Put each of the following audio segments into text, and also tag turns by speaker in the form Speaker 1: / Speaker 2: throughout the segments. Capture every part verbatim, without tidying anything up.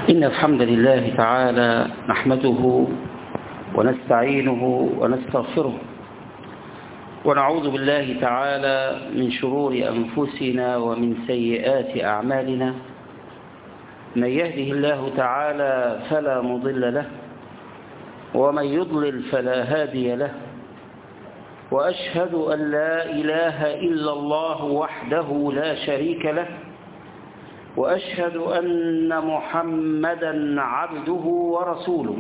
Speaker 1: إن الحمد لله تعالى نحمده ونستعينه ونستغفره ونعوذ بالله تعالى من شرور أنفسنا ومن سيئات أعمالنا. من يهده الله تعالى فلا مضل له ومن يضلل فلا هادي له، وأشهد أن لا إله إلا الله وحده لا شريك له، وأشهد أن محمدا عبده ورسوله.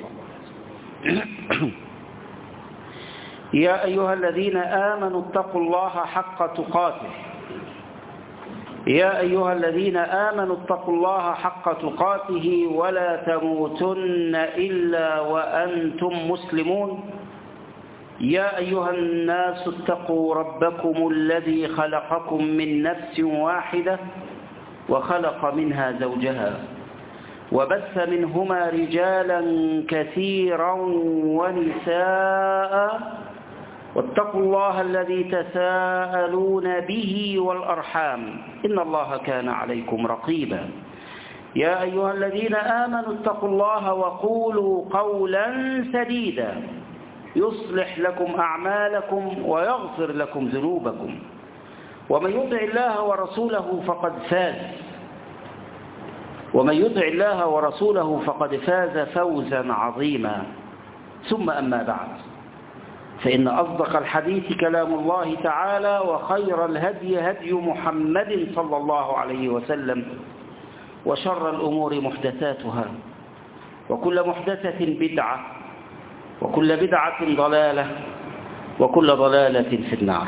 Speaker 1: يا أيها الذين آمنوا اتقوا الله حق تقاته يا أيها الذين آمنوا اتقوا الله حق تقاته ولا تموتن إلا وأنتم مسلمون. يا أيها الناس اتقوا ربكم الذي خلقكم من نفس واحدة وخلق منها زوجها وبث منهما رجالا كثيرا ونساء، واتقوا الله الذي تساءلون به والأرحام إن الله كان عليكم رقيبا. يا أيها الذين آمنوا اتقوا الله وقولوا قولا سديدا يصلح لكم أعمالكم ويغفر لكم ذنوبكم، ومن يطع الله ورسوله فقد فاز ومن يطع الله ورسوله فقد فاز فوزا عظيما. ثم أما بعد، فإن أصدق الحديث كلام الله تعالى، وخير الهدي هدي محمد صلى الله عليه وسلم، وشر الأمور محدثاتها، وكل محدثة بدعة، وكل بدعة ضلالة، وكل ضلالة في النار.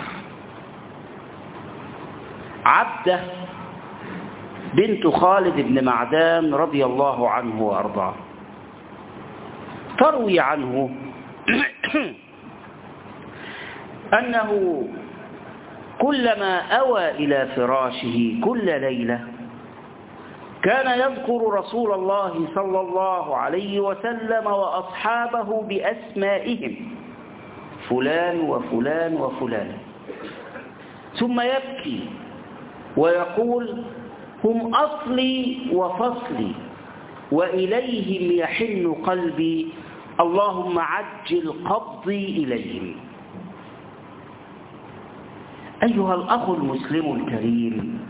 Speaker 1: عبدة بنت خالد بن معدان رضي الله عنه وأرضاه تروي عنه أنه كلما أوى إلى فراشه كل ليلة كان يذكر رسول الله صلى الله عليه وسلم وأصحابه بأسمائهم، فلان وفلان وفلان، ثم يبكي ويقول: هم أصلي وفصلي وإليهم يحن قلبي، اللهم عجل قبضي إليهم. أيها الأخ المسلم الكريم،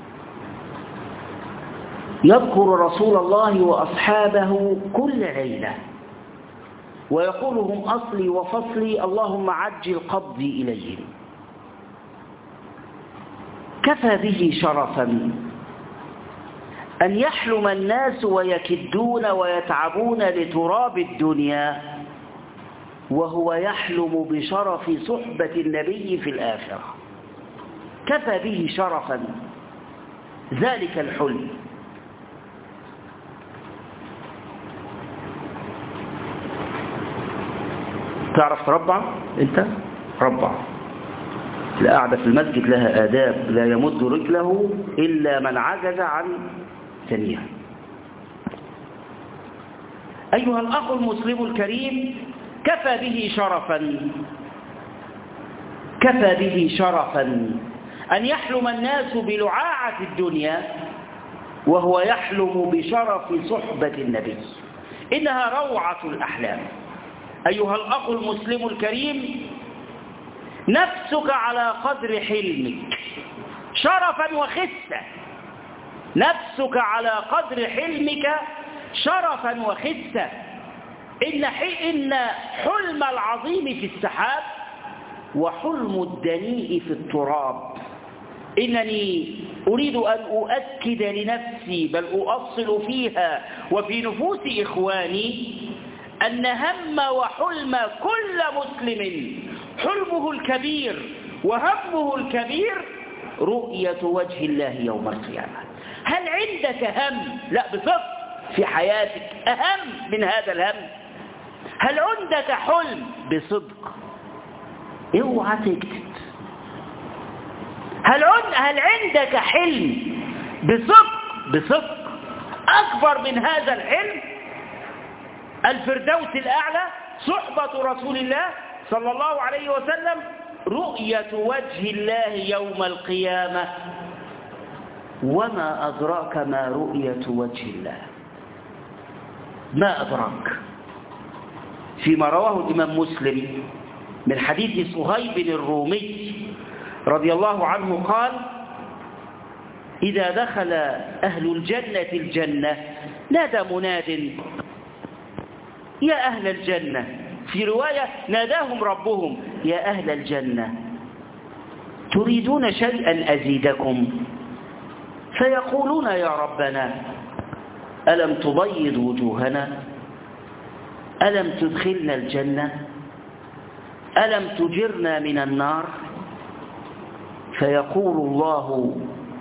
Speaker 1: يذكر رسول الله وأصحابه كل ليلة ويقول: هم أصلي وفصلي اللهم عجل قبضي إليهم. كفى به شرفا أن يحلم الناس ويكدون ويتعبون لتراب الدنيا وهو يحلم بشرف صحبة النبي في الآخرة. كفى به شرفا ذلك الحلم. تعرف تربع؟ أنت ربع. القعدة في المسجد لها آداب، لا يمد رجله إلا من عجز عن ثانيها. أيها الأخ المسلم الكريم، كفى به شرفا كفى به شرفا أن يحلم الناس بلعاعة الدنيا وهو يحلم بشرف صحبة النبي. إنها روعة الأحلام. أيها الأخ المسلم الكريم، نفسك على قدر حلمك شرفا وخسة. نفسك على قدر حلمك شرفا وخسة. إن إن حلم العظيم في السحاب وحلم الدنيء في التراب. إنني أريد أن أؤكد لنفسي، بل أؤصل فيها وفي نفوس إخواني، أن هم وحلم كل مسلم حلمه الكبير وهمه الكبير رؤية وجه الله يوم القيامة. هل عندك هم، لا بصدق، في حياتك أهم من هذا الهم؟ هل عندك حلم بصدق؟ اوعى تكتب. هل هل عندك حلم بصدق بصدق أكبر من هذا الحلم؟ الفردوس الأعلى، صحبة رسول الله صلى الله عليه وسلم، رؤية وجه الله يوم القيامة. وما أدراك ما رؤية وجه الله؟ ما أدراك. فيما رواه الإمام مسلم من حديث صهيب الرومي رضي الله عنه قال: إذا دخل أهل الجنة الجنة نادى مناد: يا أهل الجنة. في رواية ناداهم ربهم: يا أهل الجنة تريدون شيئا أزيدكم؟ فيقولون: يا ربنا ألم تبيض وجوهنا؟ ألم تدخلنا الجنة؟ ألم تجرنا من النار؟ فيقول الله: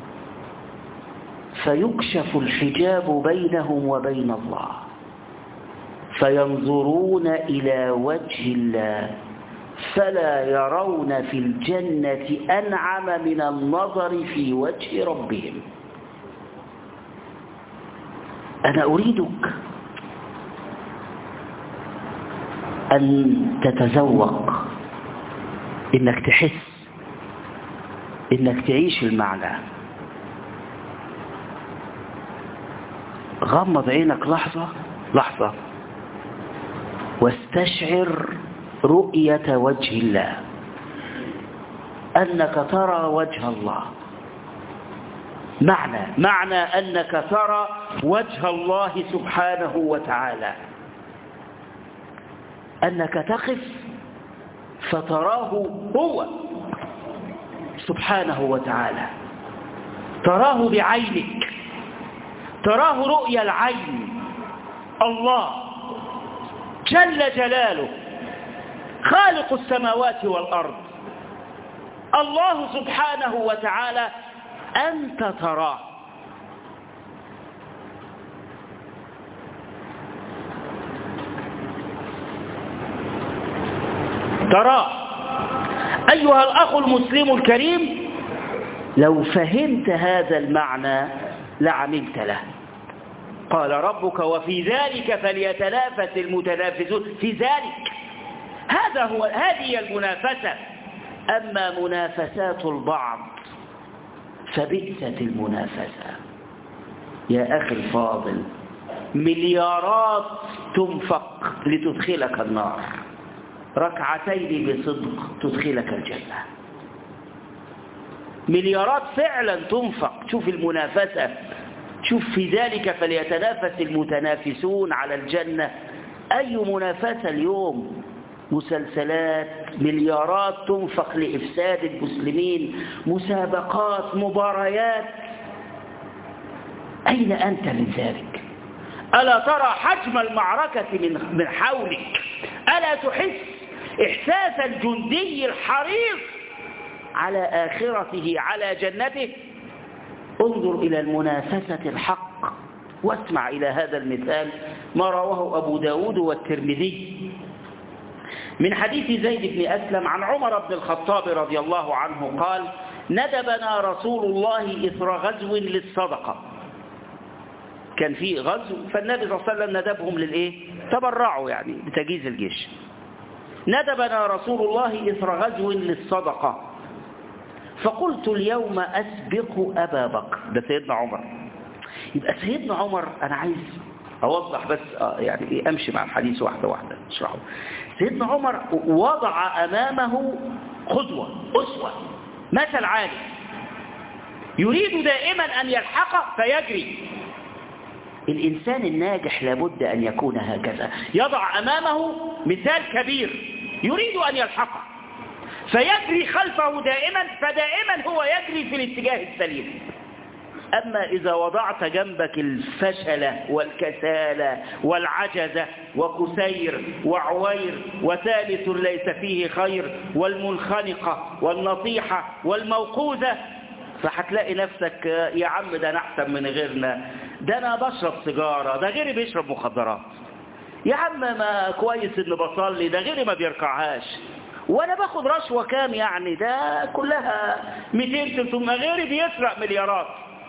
Speaker 1: فيكشف الحجاب بينهم وبين الله، فينظرون إلى وجه الله فلا يرون في الجنة أنعم من النظر في وجه ربهم. أنا أريدك أن تتذوق، إنك تحس، إنك تعيش المعنى. غمض عينك لحظة لحظة واستشعر رؤية وجه الله، أنك ترى وجه الله. معنى معنى أنك ترى وجه الله سبحانه وتعالى، أنك تقف فتراه هو سبحانه وتعالى، تراه بعينك، تراه رؤيا العين. الله جل جلاله خالق السماوات والأرض، الله سبحانه وتعالى أنت تراه. تراه أيها الأخ المسلم الكريم، لو فهمت هذا المعنى لعملت له. قال ربك: وفي ذلك فليتنافس المتنافسون. في ذلك، هذا هو هذه المنافسة. أما منافسات البعض فبئست المنافسة. يا أخي الفاضل، مليارات تنفق لتدخلك النار، ركعتين بصدق تدخلك الجنة. مليارات فعلا تنفق. شوف المنافسة، شوف في ذلك فليتنافس المتنافسون على الجنة. أي منافسة اليوم؟ مسلسلات، مليارات تنفق لإفساد المسلمين، مسابقات، مباريات. أين أنت من ذلك؟ ألا ترى حجم المعركة من من حولك؟ ألا تحس إحساس الجندي الحريص على آخرته، على جنته؟ انظر إلى المنافسة الحق واسمع إلى هذا المثال ما رواه أبو داود والترمذي من حديث زيد بن أسلم عن عمر بن الخطاب رضي الله عنه قال: ندبنا رسول الله إثر غزو للصدقة. كان في غزو فالنبي صلى الله عليه وسلم ندبهم للإيه؟ تبرعوا يعني بتجهيز الجيش. ندبنا رسول الله إثر غزو للصدقة، فقلت اليوم أسبق أبا بكر. ده سيدنا عمر. يبقى سيدنا عمر، أنا عايز أوضح بس يعني أمشي مع الحديث واحدة واحدة اشرحه. سيدنا عمر وضع أمامه قدوة، أسوة، مثل عالي، يريد دائما أن يلحق فيجري. الإنسان الناجح لابد أن يكون هكذا، يضع أمامه مثال كبير يريد أن يلحقه فيجري خلفه دائما، فدائما هو يجري في الاتجاه السليم. أما إذا وضعت جنبك الفشل والكسالة والعجزة وكسير وعوير وثالث ليس فيه خير والمنخنقة والنطيحة والموقوذة، فهتلاقي نفسك يا عم ده أنا أحسن من غيرنا، ده أنا بشرب سيجارة، ده غيري بيشرب مخدرات، يا عم ما كويس إني بصلي، ده غيري ما بيركعهاش، وانا باخد رشوة كام يعني، ده كلها مئتين ثلاثمائة، غيري بيسرق مليارات.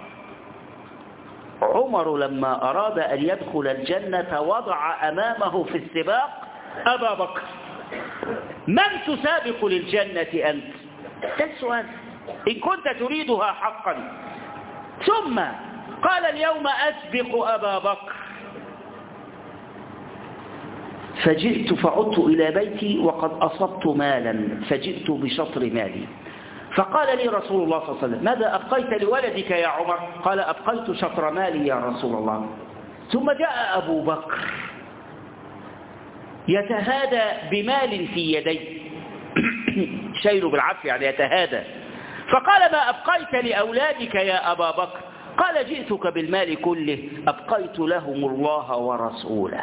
Speaker 1: عمر لما أراد أن يدخل الجنة وضع أمامه في السباق أبا بكر. من تسابق للجنة أنت؟ ده السؤال إن كنت تريدها حقا. ثم قال اليوم أسبق أبا بكر. فجئت فعدت إلى بيتي وقد أصبت مالا فجئت بشطر مالي. فقال لي رسول الله صلى الله عليه وسلم: ماذا أبقيت لولدك يا عمر؟ قال: أبقيت شطر مالي يا رسول الله. ثم جاء أبو بكر يتهادى بمال في يديه شيله بالعافية يعني يتهادى. فقال: ما أبقيت لأولادك يا أبا بكر؟ قال: جئتك بالمال كله، أبقيت لهم الله ورسوله.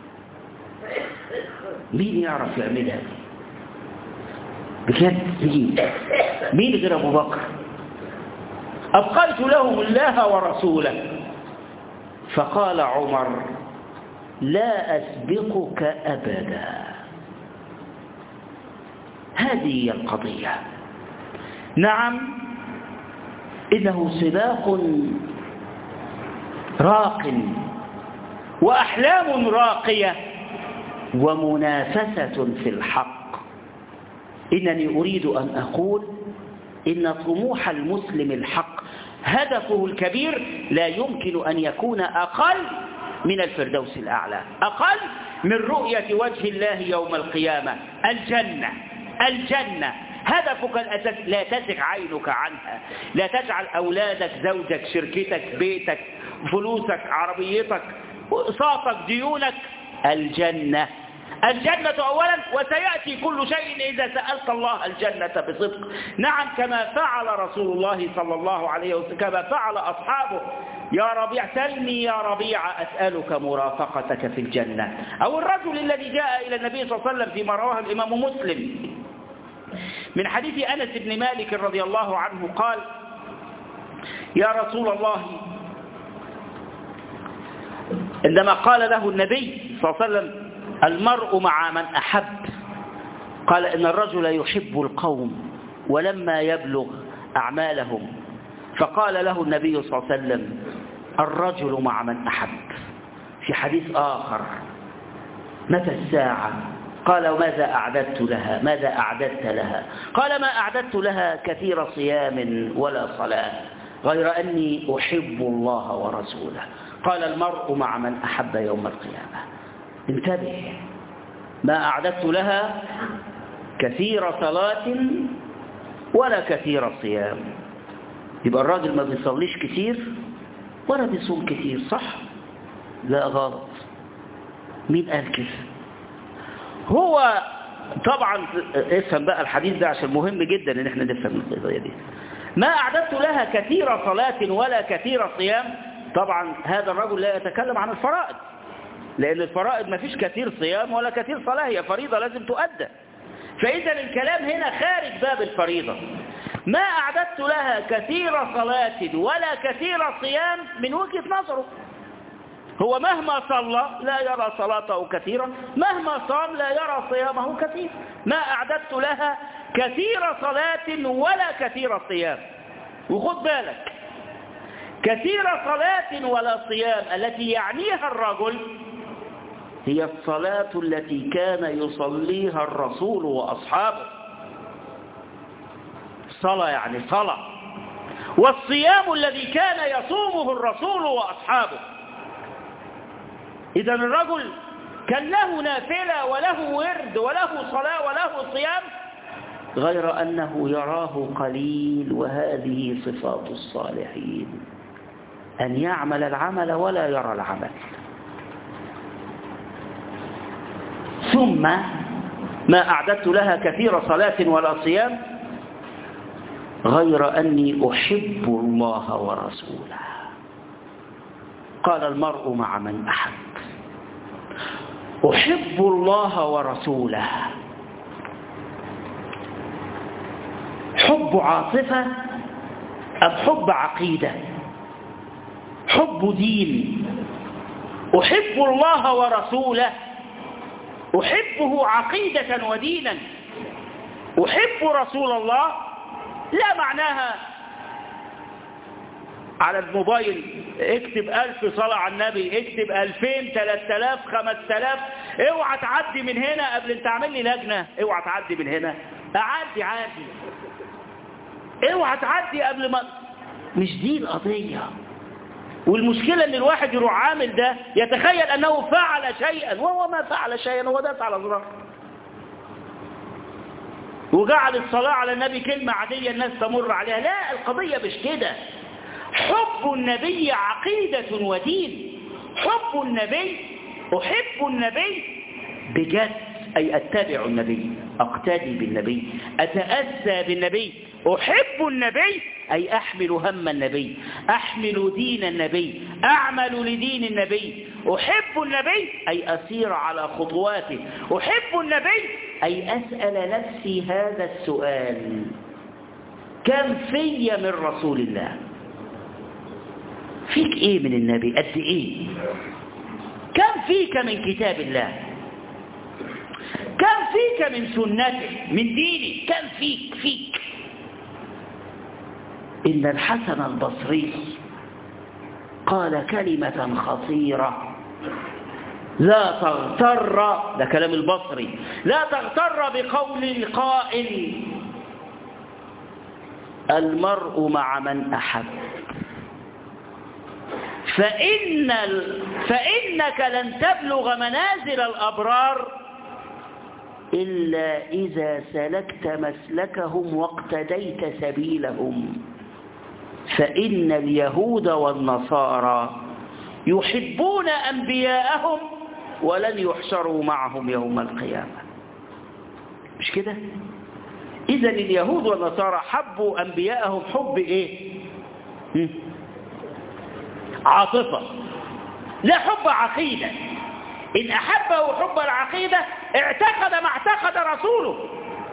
Speaker 1: مين يعرف يعملها بجد؟ مين مين غير أبو بكر؟ أبقيت لهم الله ورسوله. فقال عمر: لا أسبقك أبدا. هذه هي القضية. نعم، إنه سباق راق وأحلام راقية ومنافسة في الحق. إنني أريد أن أقول إن طموح المسلم الحق هدفه الكبير لا يمكن أن يكون أقل من الفردوس الأعلى، أقل من رؤية وجه الله يوم القيامة. الجنة الجنة هدفك الأساس، لا تزغ عينك عنها. لا تجعل أولادك، زوجك، شركتك، بيتك، فلوسك، عربيتك، أقساطك، ديونك. الجنة الجنة أولا، وسيأتي كل شيء إذا سألت الله الجنة بصدق. نعم، كما فعل رسول الله صلى الله عليه وسلم، كما فعل أصحابه. يا ربيع سلني يا ربيع أسألك مرافقتك في الجنة. أو الرجل الذي جاء إلى النبي صلى الله عليه وسلم فيما رواه الإمام مسلم من حديث أنس بن مالك رضي الله عنه قال: يا رسول الله، عندما قال له النبي صلى الله عليه وسلم: المرء مع من أحب، قال: إن الرجل يحب القوم ولما يبلغ أعمالهم. فقال له النبي صلى الله عليه وسلم: الرجل مع من أحب. في حديث آخر: متى الساعة؟ قال: وماذا أعددت لها؟ ماذا أعددت لها؟ قال: ما أعددت لها كثير صيام ولا صلاة، غير أني أحب الله ورسوله. قال: المرء مع من أحب يوم القيامة. انتبه، ما أعددت لها كثير صلاة ولا كثير صيام. يبقى الراجل ما بيصليش كتير ولا بيصوم كتير، صح؟ لا، غلط. مين قال كده؟ هو طبعا افهم بقى الحديث ده عشان مهم جدا ان احنا نفهم القضيه دي. ما أعددت لها كثير صلاة ولا كثير صيام، طبعا هذا الرجل لا يتكلم عن الفرائض، لأن الفرائض ما فيش كثير صيام ولا كثير صلاة، هي فريضة لازم تؤدى. فإذا الكلام هنا خارج باب الفريضة. ما أعددت لها كثير صلاة ولا كثير صيام من وجهة نظره. هو مهما صلى لا يرى صلاته كثيرا، مهما صام لا يرى صيامه كثير. ما أعددت لها كثير صلاة ولا كثير صيام. وخد بالك، كثير صلاة ولا صيام التي يعنيها الرجل هي الصلاة التي كان يصليها الرسول وأصحابه. صلاة يعني صلاة. والصيام الذي كان يصومه الرسول وأصحابه. إذن الرجل كان له نافلة وله ورد وله صلاة وله صيام، غير أنه يراه قليل. وهذه صفات الصالحين، أن يعمل العمل ولا يرى العمل. ثم ما أعددت لها كثير صلاة ولا صيام غير أني أحب الله ورسوله. قال: المرء مع من أحب. أحب الله ورسوله. حب عاطفة أم حب عقيدة؟ حب دين. أحب الله ورسوله، أحبه عقيدة ودينا. أحب رسول الله لا معناها على الموبايل اكتب ألف صلاة على النبي، اكتب ألفين، ثلاثة آلاف، خمسة آلاف، اوعى تعدي من هنا قبل انت عامل لي لجنة، اوعى تعدي من هنا، اعدي عادي، اوعى تعدي قبل ما. مش دي القضية. والمشكلة ان الواحد يروح عامل ده يتخيل انه فعل شيئا وهو ما فعل شيئا، هو داس على زرار وجعل الصلاة على النبي كلمة عادية الناس تمر عليها. لا، القضية مش كده. حب النبي عقيدة ودين. حب النبي، أحب النبي بجد، أي أتبع النبي، أقتدي بالنبي، أتأسى بالنبي. أحب النبي أي أحمل هم النبي، أحمل دين النبي، أعمل لدين النبي. أحب النبي أي أسير على خطواته. أحب النبي أي أسأل نفسي هذا السؤال: كم في من رسول الله؟ فيك إيه من النبي؟ قد إيه؟ كم فيك من كتاب الله؟ كم فيك من سنته، من ديني؟ كم فيك فيك إن الحسن البصري قال كلمة خطيرة: لا تغتر، ده كلام البصري، لا تغتر بقول القائل: المرء مع من أحب، فإن ال... فإنك لن تبلغ منازل الأبرار إلا إذا سلكت مسلكهم واقتديت سبيلهم، فإن اليهود والنصارى يحبون أنبياءهم ولن يحشروا معهم يوم القيامة. مش كده؟ إذا اليهود والنصارى حبوا أنبياءهم حب إيه؟ عاطفة، لا حب عقيدة. إن أحبه حب العقيدة اعتقد ما اعتقد رسوله.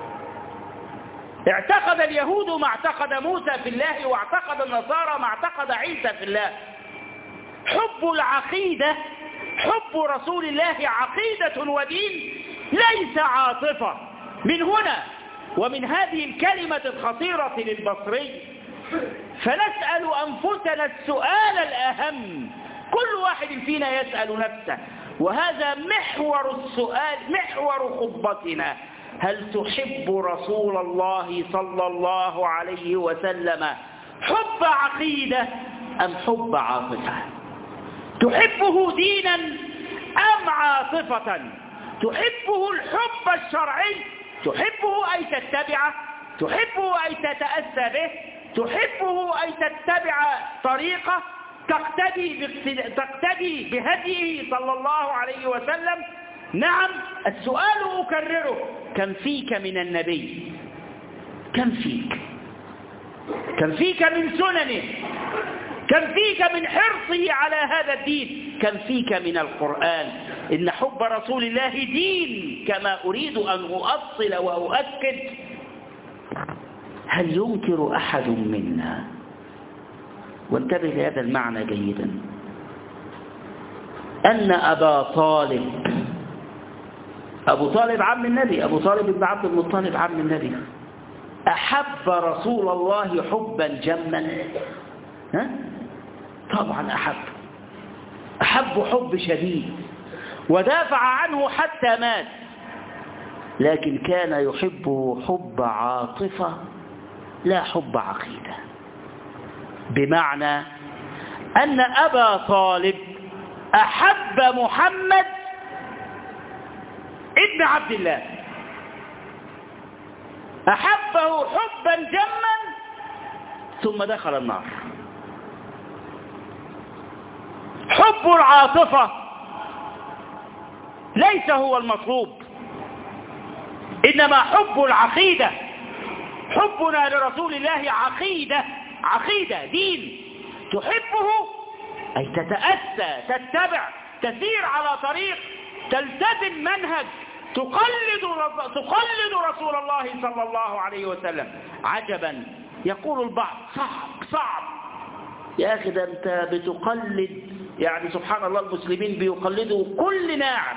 Speaker 1: اعتقد اليهود ما اعتقد موسى في الله، واعتقد النصارى ما اعتقد عيسى في الله. حب العقيدة، حب رسول الله عقيدة ودين، ليس عاطفة. من هنا ومن هذه الكلمة الخطيرة للبصري فنسأل أنفسنا السؤال الأهم، كل واحد فينا يسأل نفسه، وهذا محور السؤال، محور خطبتنا: هل تحب رسول الله صلى الله عليه وسلم حب عقيدة أم حب عاطفة؟ تحبه دينا أم عاطفة؟ تحبه الحب الشرعي، تحبه أي تتبعه، تحبه أي تتأسى به، تحبه أي تتبع طريقه، تقتدي تقتدي بهديه صلى الله عليه وسلم. نعم، السؤال أكرره: كم فيك من النبي؟ كم فيك؟ كم فيك من سننه؟ كم فيك من حرصه على هذا الدين؟ كم فيك من القرآن؟ إن حب رسول الله دين، كما أريد أن أؤصل وأؤكد. هل ينكر أحد منا، وانتبه لهذا المعنى جيدا، أن أبا طالب، أبو طالب عم النبي، أبو طالب بن عبد المطلب عم النبي، أحب رسول الله حبا جما؟ ها؟ طبعا أحب، أحب حب شديد، ودافع عنه حتى مات، لكن كان يحبه حب عاطفة لا حب عقيدة. بمعنى أن أبا طالب أحب محمد ابن عبد الله، أحبه حبا جما ثم دخل النار. حب العاطفة ليس هو المطلوب، إنما حب العقيدة. حبنا لرسول الله عقيدة، عقيدة دين، تحبه أي تتأسى، تتبع، تسير على طريق، تلتزم منهج، تقلد تقلد رسول الله صلى الله عليه وسلم. عجبا، يقول البعض: صعب صعب يا أخي، ده أنت بتقلد، يعني سبحان الله المسلمين بيقلدوا كل ناعق،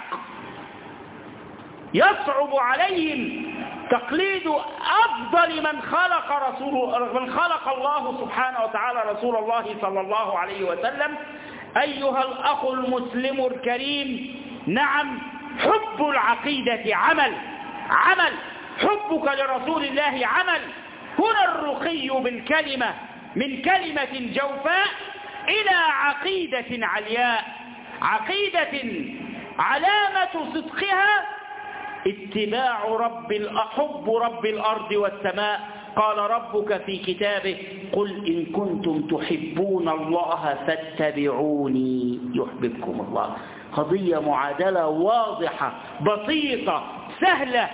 Speaker 1: يصعب عليهم تقليد أفضل من خلق رسول من خلق الله سبحانه وتعالى رسول الله صلى الله عليه وسلم. أيها الأخ المسلم الكريم، نعم، حب العقيدة عمل، عمل، حبك لرسول الله عمل. هنا الرقي بالكلمة، من كلمة جوفاء إلى عقيدة علياء، عقيدة علامة صدقها اتباع رب حب رب الأرض والسماء. قال ربك في كتابه قل إن كنتم تحبون الله فاتبعوني يحببكم الله. قضية معادلة واضحة بسيطة سهلة.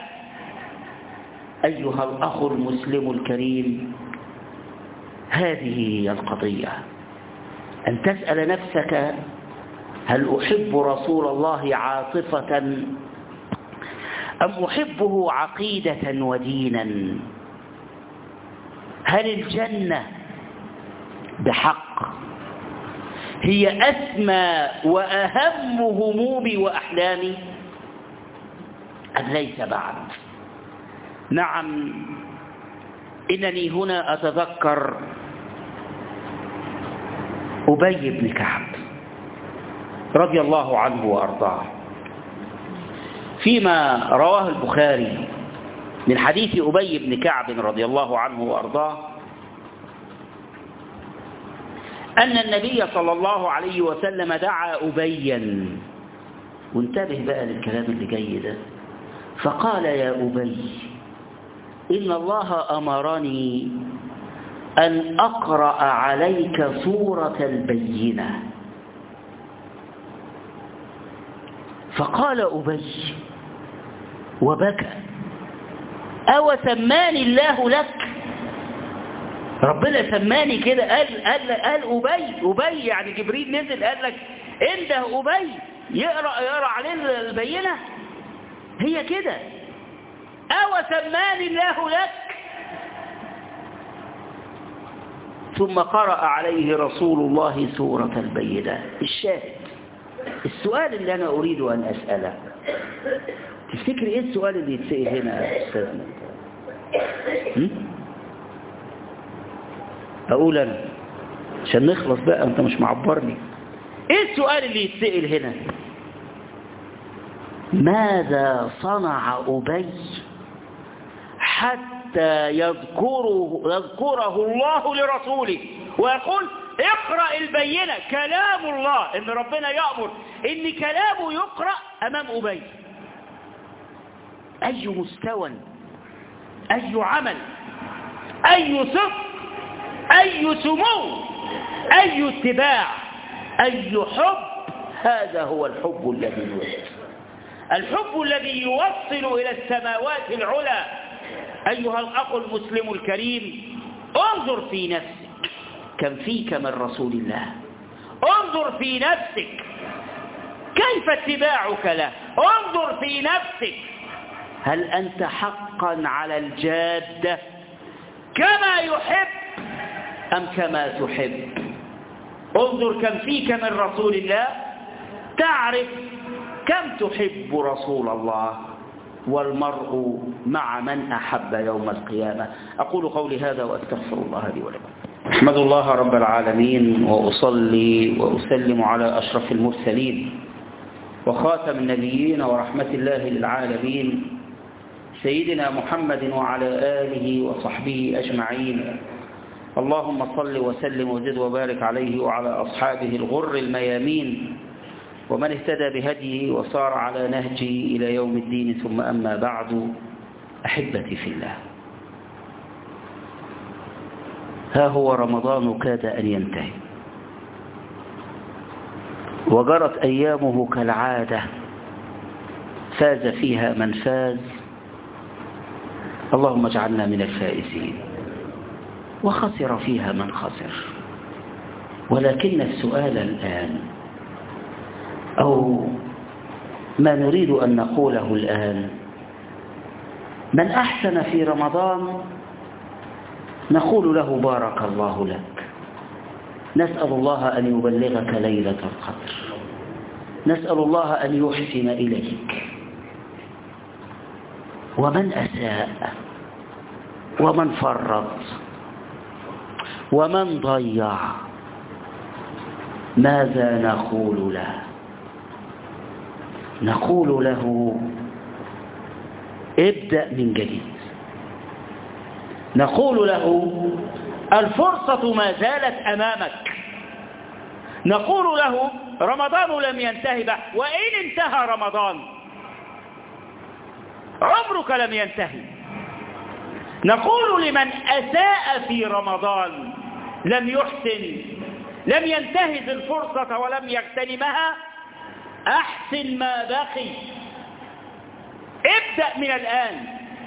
Speaker 1: أيها الأخ المسلم الكريم، هذه هي القضية، أن تسأل نفسك هل أحب رسول الله عاطفة أم أحبه عقيدة ودينا؟ هل الجنة بحق هي أسمى وأهم همومي وأحلامي أم ليس بعد؟ نعم، إنني هنا أتذكر أبي بن كعب رضي الله عنه وأرضاه فيما رواه البخاري من حديث أبي بن كعب رضي الله عنه وأرضاه أن النبي صلى الله عليه وسلم دعا أبيا، وانتبه بقى للكلام اللي جاي ده، فقال يا أبي إن الله أمرني أن أقرأ عليك سورة البينة. فقال أبي وبكى أو سماني الله لك؟ ربنا سماني كده؟ قال, قال, قال أبي أبي يعني جبريل نزل قال لك أنت أبي يقرأ, يقرأ عليه البينة؟ هي كده، أو سماني الله لك؟ ثم قرأ عليه رسول الله سورة البينة. الشاهد، السؤال اللي أنا أريد أن أسأله، تفتكر إيه السؤال اللي يتسأل هنا يا أستاذنا؟ أقول أنا عشان نخلص بقى، أنت مش معبرني. إيه السؤال اللي يتسأل هنا؟ ماذا صنع أبي حتى يذكره, يذكره الله لرسوله ويقول اقرأ البينة؟ كلام الله، إن ربنا يأمر إن كلامه يقرأ أمام أبي. أي مستوى، أي عمل، أي صدق، أي سمو، أي اتباع، أي حب. هذا هو الحب الذي يوصل، الحب الذي يوصل إلى السماوات العلى. أيها الأخ المسلم الكريم، انظر في نفسك كم فيك من رسول الله، انظر في نفسك كيف اتباعك له، انظر في نفسك هل أنت حقا على الجادة كما يحب أم كما تحب؟ انظر كم فيك من رسول الله، تعرف كم تحب رسول الله. والمرء مع من أحب يوم القيامة. أقول قولي هذا وأستغفر الله لي ولكم. أحمد الله رب العالمين وأصلي وأسلم على أشرف المرسلين وخاتم النبيين ورحمة الله للعالمين سيدنا محمد وعلى آله وصحبه أجمعين. اللهم صل وسلم وزد وبارك عليه وعلى أصحابه الغر الميامين ومن اهتدى بهديه وصار على نهجه إلى يوم الدين. ثم أما بعد، أحبتي في الله، ها هو رمضان كاد أن ينتهي وجرت أيامه كالعادة، فاز فيها من فاز، اللهم اجعلنا من الفائزين، وخسر فيها من خسر. ولكن السؤال الآن، أو ما نريد أن نقوله الآن، من أحسن في رمضان نقول له بارك الله لك، نسأل الله أن يبلغك ليلة القدر، نسأل الله أن يحسن إليك. ومن أساء ومن فرط ومن ضيع ماذا نقول له؟ نقول له ابدأ من جديد، نقول له الفرصة ما زالت أمامك، نقول له رمضان لم ينتهي بعد، وإن انتهى رمضان عمرك لم ينتهي. نقول لمن أساء في رمضان لم يحسن، لم ينتهز الفرصة ولم يغتنمها، أحسن ما بقي، ابدأ من الآن.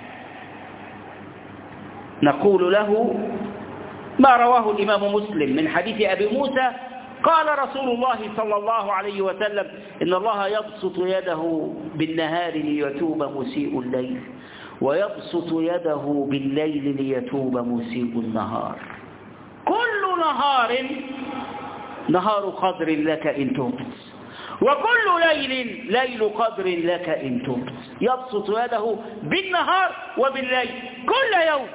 Speaker 1: نقول له ما رواه الإمام مسلم من حديث أبي موسى قال رسول الله صلى الله عليه وسلم إن الله يبسط يده بالنهار ليتوب مسيء الليل، ويبسط يده بالليل ليتوب مسيء النهار. كل نهار نهار قدر لك إن تبت، وكل ليل ليل قدر لك إن تبت. يبسط يده بالنهار وبالليل كل يوم.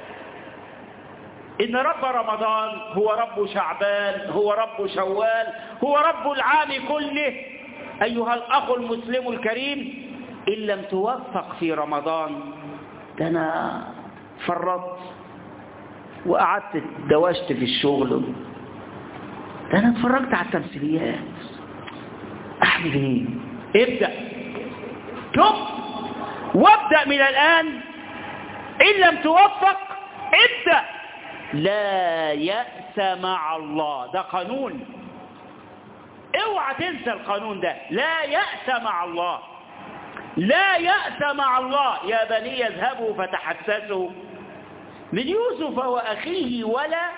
Speaker 1: إن رب رمضان هو رب شعبان، هو رب شوال، هو رب العام كله. أيها الأخ المسلم الكريم، إن لم توفق في رمضان، ده أنا فرطت وقعدت دوشت في الشغل، ده أنا اتفرجت على التمثيليات، أعمل إيه؟ ابدأ، تب وابدأ من الآن. إن لم توفق ابدأ. لا يأس مع الله، ده قانون، اوعى تنسى القانون ده. لا يأس مع الله، لا يأس مع الله. يا بني اذهبوا فتحسسوا من يوسف وأخيه ولا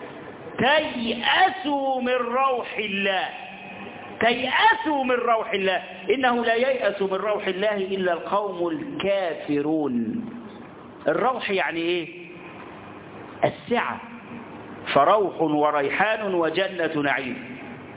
Speaker 1: تيأسوا من روح الله. تيأسوا من روح الله، إنه لا ييأس من روح الله إلا القوم الكافرون. الروح يعني إيه؟ السعة، فروح وريحان وجنة نعيم.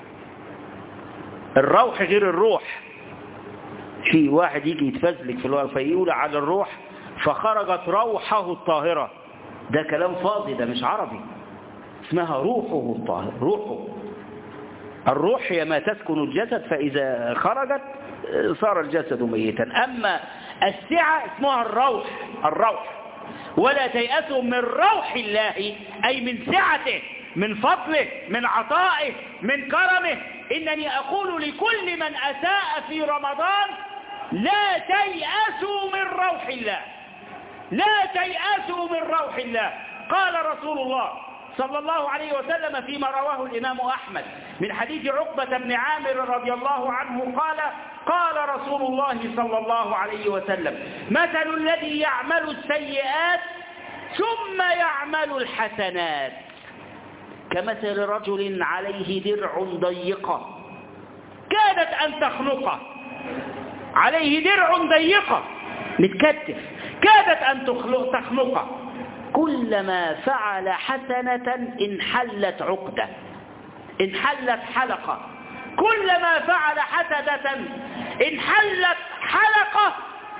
Speaker 1: الروح غير الروح. في واحد يجي يتفزلك في الوقت فيقول على الروح فخرجت روحه الطاهرة، ده كلام فاضي، ده مش عربي. اسمها روحه الطاهرة. روحه الروح هي ما تسكن الجسد، فإذا خرجت صار الجسد ميتا. أما السعة اسمها الروح. الروح. ولا تيأسوا من روح الله، أي من سعته، من فضله، من عطائه، من كرمه. إنني أقول لكل من أساء في رمضان لا تيأسوا من روح الله، لا تيأسوا من روح الله. قال رسول الله صلى الله عليه وسلم فيما رواه الإمام أحمد من حديث عقبة بن عامر رضي الله عنه قال قال رسول الله صلى الله عليه وسلم مثل الذي يعمل السيئات ثم يعمل الحسنات كمثل رجل عليه درع ضيقة كادت أن تخنقه. عليه درع ضيقة متكتف كادت أن تخنقه، كلما فعل حسنة انحلت عقدة، انحلت حلقة. كلما فعل حسنة انحلت حلقة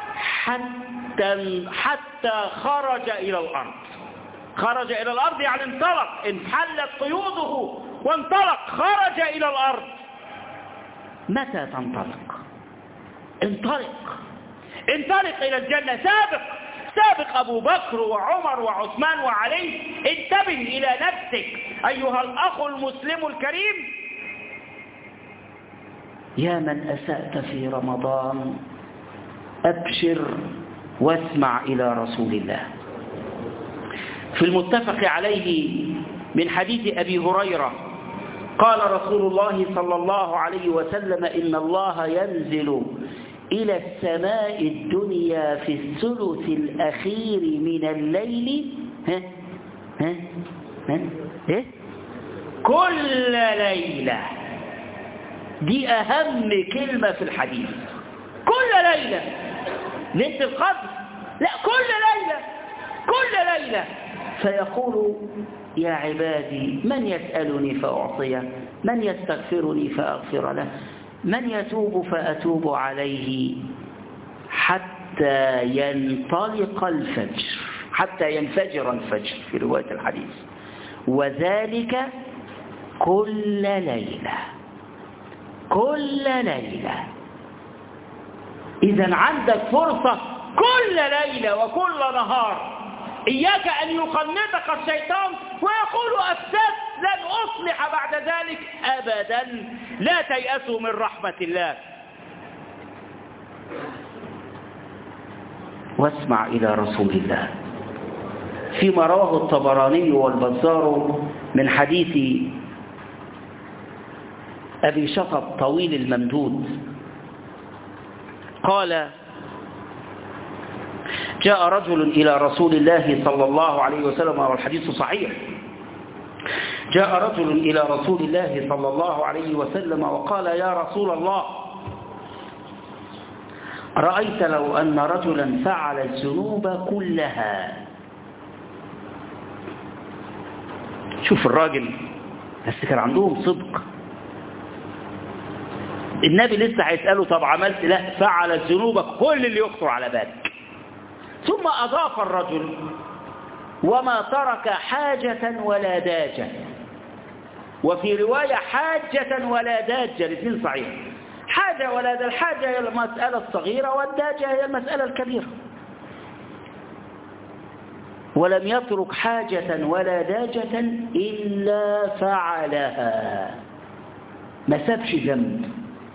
Speaker 1: حتى حتى خرج إلى الأرض. خرج إلى الأرض يعني انطلق، انحلت قيوده وانطلق، خرج إلى الأرض. متى تنطلق؟ انطلق، انطلق إلى الجنة. سابق سابق أبو بكر وعمر وعثمان وعلي. انتبه إلى نفسك أيها الأخ المسلم الكريم. يا من أسأت في رمضان أبشر واسمع إلى رسول الله. في المتفق عليه من حديث أبي هريرة قال رسول الله صلى الله عليه وسلم إن الله ينزل إلى السماء الدنيا في الثلث الأخير من الليل ها ها ها إيه؟ كل ليلة. دي أهم كلمة في الحديث. كل ليلة. ليلة القدر؟ لا، كل ليلة، كل ليلة. فيقول يا عبادي من يسألني فأعطيه، من يستغفرني فأغفر له، من يتوب فأتوب عليه حتى ينطلق الفجر، حتى ينفجر الفجر في رواية الحديث، وذلك كل ليلة. كل ليلة. إذن عندك فرصة كل ليلة وكل نهار. إياك أن يقنطك الشيطان ويقول أفسدت. لن أصلح بعد ذلك أبدا. لا تيأسوا من رحمة الله. واسمع إلى رسول الله فيما رواه الطبراني والبزار من حديث أبي شطب طويل الممدود قال: جاء رجل إلى رسول الله صلى الله عليه وسلم، والحديث صحيح، جاء رجل إلى رسول الله صلى الله عليه وسلم وقال: يا رسول الله، رأيت لو أن رجلا فعل الذنوب كلها. شوف الراجل، بس كان عندهم صدق. النبي لسه هيسأله: طب عملت؟ لا، فعل الذنوب كل اللي يخطر على بالك. ثم أضاف الرجل: وما ترك حاجة ولا داجة. وفي رواية حاجة ولا داجة، الاثنين صحيح. حاجة ولا داجة، الحاجة هي المسألة الصغيرة والداجة هي المسألة الكبيرة. ولم يترك حاجة ولا داجة إلا فعلها، ما سابش ذنب.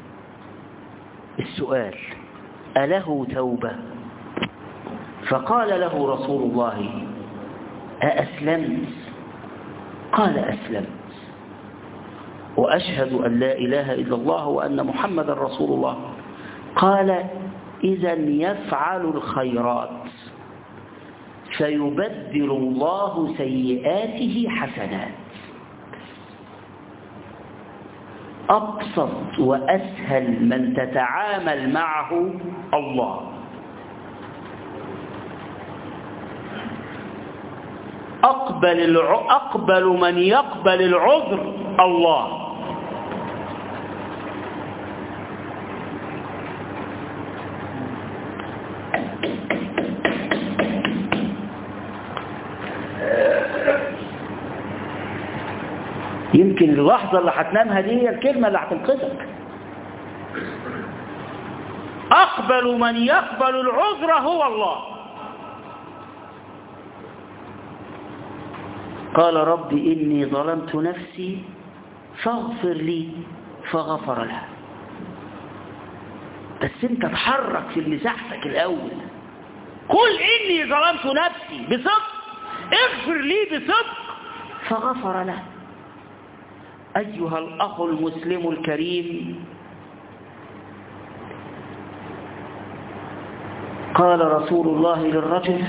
Speaker 1: السؤال: أله توبة؟ فقال له رسول الله: أأسلمت؟ قال: أسلمت وأشهد أن لا إله إلا الله وأن محمد رسول الله. قال: إذن يفعل الخيرات فيبدل الله سيئاته حسنات. أبسط وأسهل من تتعامل معه الله. أقبل, الع... أقبل من يقبل العذر الله. يمكن اللحظة اللي هتنامها دي هي الكلمة اللي هتنقذك. أقبل من يقبل العذر هو الله. قال: رب إني ظلمت نفسي فاغفر لي، فغفر له. بس انت تحرك في مساحتك الأول. قل إني ظلمت نفسي بصدق، اغفر لي بصدق، فغفر له. أيها الأخ المسلم الكريم، قال رسول الله للرجل: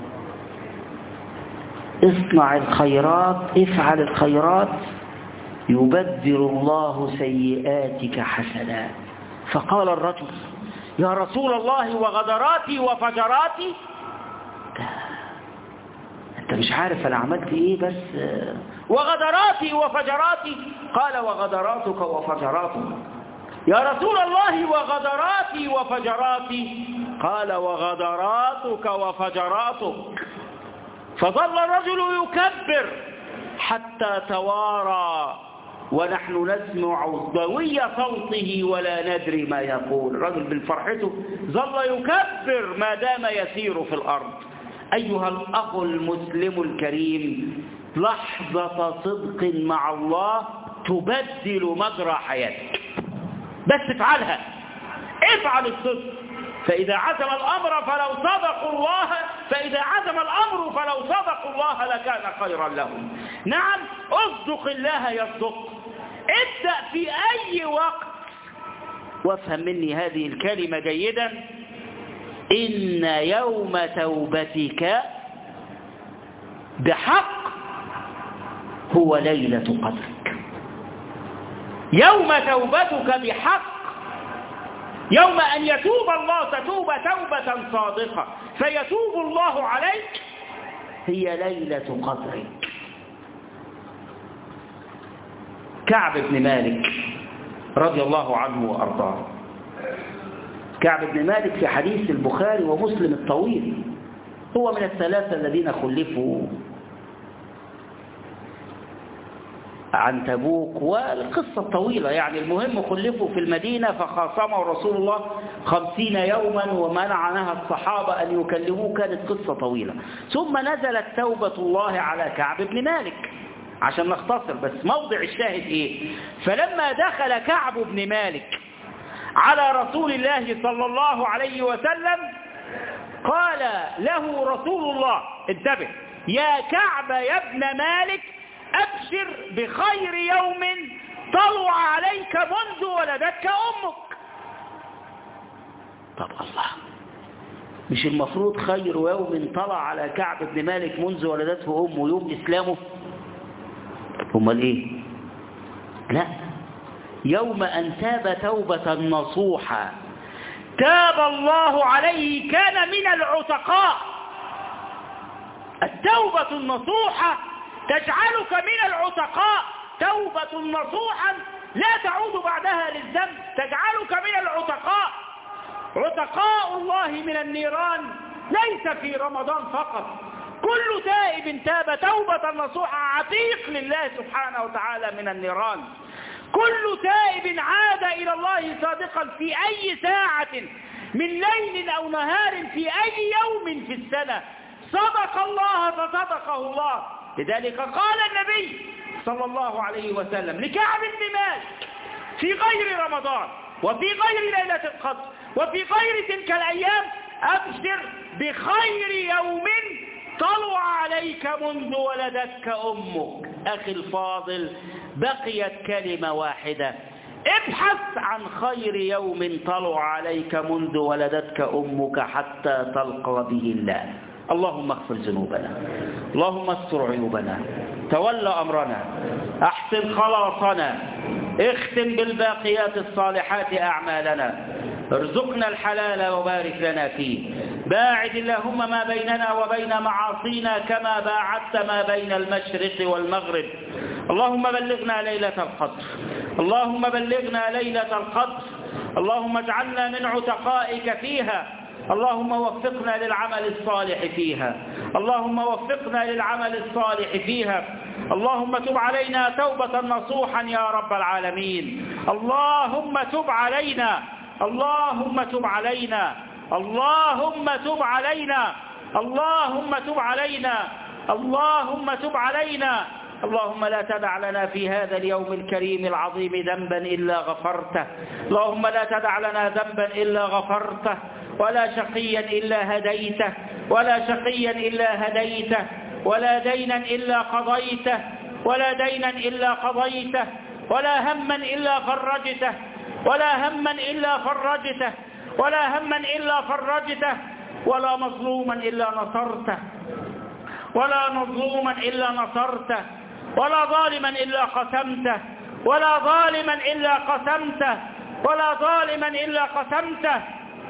Speaker 1: اصنع الخيرات، افعل الخيرات يبدل الله سيئاتك حسنات. فقال الرجل: يا رسول الله، وغدراتي وفجراتي؟ انت مش عارف انا عملت ايه، بس وغدراتي وفجراتي. قال: وغدراتك وفجراتك. يا رسول الله، وغدراتي وفجراتي؟ قال: وغدراتك وفجراتك. فظل الرجل يكبر حتى توارى ونحن نسمع ضوي صوته ولا ندري ما يقول. الرجل بالفرحته ظل يكبر ما دام يسير في الأرض. أيها الأخ المسلم الكريم، لحظة صدق مع الله تبدل مجرى حياتك. بس افعلها، افعل الصدق. فإذا عزم الأمر فلو صدقوا الله فإذا عزم الأمر فلو صدقوا الله لكان خيرا لهم. نعم، اصدق الله يصدق. ابدأ في أي وقت. وافهم مني هذه الكلمة جيدا: إن يوم توبتك بحق هو ليلة قدرك. يوم توبتك بحق، يوم أن يتوب الله، تتوب توبة صادقة فيتوب الله عليك، هي ليلة قدرك. كعب بن مالك رضي الله عنه وأرضاه. كعب بن مالك في حديث البخاري ومسلم الطويل هو من الثلاثة الذين خلفوا عن تبوك، والقصة طويلة يعني. المهم خلفوا في المدينة فخاصموا رسول الله خمسين يوما ومنع عنها الصحابة أن يكلموه. كانت قصة طويلة. ثم نزلت توبة الله على كعب بن مالك عشان نختصر بس موضع الشاهد إيه؟ فلما دخل كعب بن مالك على رسول الله صلى الله عليه وسلم قال له رسول الله انتبه يا كعب يا ابن مالك أبشر بخير يوم طلع عليك منذ ولدتك أمك. طب الله، مش المفروض خير يوم طلع على كعب بن مالك منذ ولدته أمه يوم إسلامه؟ امال ايه؟ لا، يوم أن تاب توبة نصوحا تاب الله عليه كان من العتقاء. التوبة النصوحة تجعلك من العتقاء، توبة نصوحا لا تعود بعدها للذنب تجعلك من العتقاء. عتقاء الله من النيران ليس في رمضان فقط، كل تائب تاب توبة نصوحا عتيق لله سبحانه وتعالى من النيران. كل تائب عاد إلى الله صادقا في أي ساعة من ليل أو نهار في أي يوم في السنة صدق الله فصدقه الله. لذلك قال النبي صلى الله عليه وسلم لكعب بن مالك في غير رمضان وفي غير ليلة القدر وفي غير تلك الأيام أبشر بخير يوم طلع عليك منذ ولدتك أمك. أخي الفاضل، بقيت كلمة واحدة، ابحث عن خير يوم طلع عليك منذ ولدتك أمك حتى تلقى به الله. اللهم اغفر ذنوبنا، اللهم استر عيوبنا، تول أمرنا، أحسن خلاصنا، اختم بالباقيات الصالحات أعمالنا، ارزقنا الحلال وبارك لنا فيه، باعد اللهم ما بيننا وبين معاصينا كما باعدت ما بين المشرق والمغرب. اللهم بلغنا ليلة القدر، اللهم بلغنا ليلة القدر، اللهم اجعلنا من عتقائك فيها، اللهم وفقنا للعمل الصالح فيها، اللهم وفقنا للعمل الصالح فيها. اللهم تب علينا توبة نصوحا يا رب العالمين. اللهم تب علينا، اللهم تب علينا، اللهم تب علينا، اللهم تب علينا، اللهم تب علينا. اللهم لا تدع لنا في هذا اليوم الكريم العظيم ذنبا إلا غفرته، اللهم لا تدع لنا ذنبا إلا غفرته، ولا شقيا إلا هديته، ولا شقيا إلا هديته، ولا دينا إلا قضيته، ولا دينا إلا قضيته، ولا هما إلا فرجته، ولا هما إلا فرجته، ولا هما إلا فرجته، ولا مظلوما إلا نصرته، ولا مظلوما إلا نصرته، ولا ظالما إلا قسمته، ولا ظالما إلا قسمته، ولا ظالما إلا قسمته.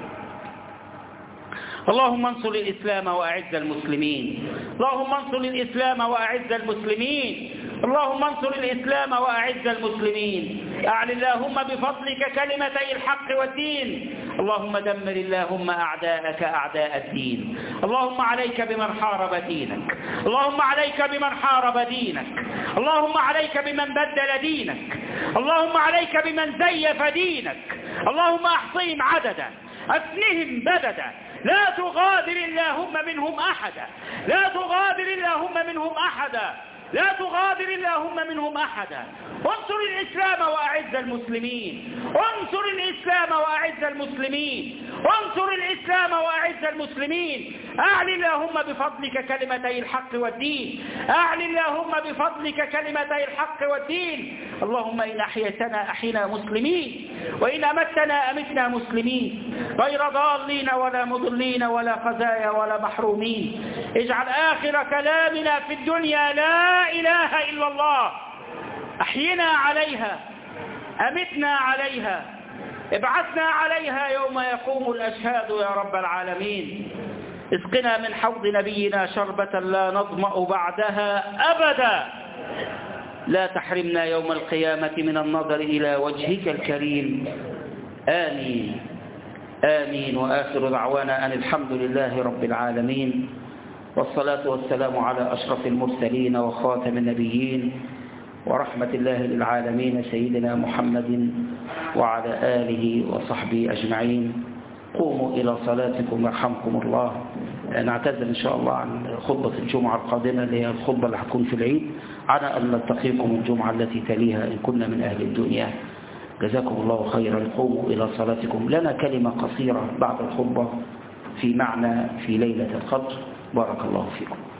Speaker 1: اللهم انصر الإسلام وأعز المسلمين، اللهم انصر الإسلام وأعز المسلمين، اللهم انصر الإسلام وأعز المسلمين. أعل اللهم بفضلك كلمتي الحق والدين. اللهم دمر اللهم أعداءك أعداء الدين. اللهم عليك بمن حارب دينك، اللهم عليك بمن حارب دينك، اللهم عليك بمن بدل دينك، اللهم عليك بمن زيف دينك. اللهم أحصهم عددا، أفنهم بددا، لا تغادر اللهم منهم أحدا، لا تغادر اللهم منهم أحدا، لا تغادر اللهم منهم أحدا. انصر الإسلام وأعز المسلمين، انصر الإسلام وأعز المسلمين، انصر الإسلام وأعز المسلمين. أعلي اللهم بفضلك كلمتي الحق والدين، أعلي اللهم بفضلك كلمتي الحق والدين. اللهم إن أحييتنا أحينا مسلمين، وإن أمتنا أمتنا مسلمين، غير ضالين ولا مضلين ولا خزايا ولا محرومين. اجعل آخر كلامنا في الدنيا لا إله إلا الله. أحينا عليها، أمتنا عليها، ابعثنا عليها يوم يقوم الأشهاد يا رب العالمين. اسقنا من حوض نبينا شربة لا نظمأ بعدها أبدا. لا تحرمنا يوم القيامة من النظر إلى وجهك الكريم. آمين آمين. وآخر دعوانا أن الحمد لله رب العالمين، والصلاة والسلام على أشرف المرسلين وخاتم النبيين ورحمة الله للعالمين سيدنا محمد وعلى آله وصحبه أجمعين. قوموا إلى صلاتكم يرحمكم الله. نعتذر إن شاء الله عن خطبة الجمعة القادمة اللي هي الخطبة اللي هتكون في العيد، على أن نلتقيكم الجمعة التي تليها إن كنا من أهل الدنيا. جزاكم الله خيرا. قوموا إلى صلاتكم. لنا كلمة قصيرة بعد الخطبة في معنى في ليلة القدر. بارك الله فيكم.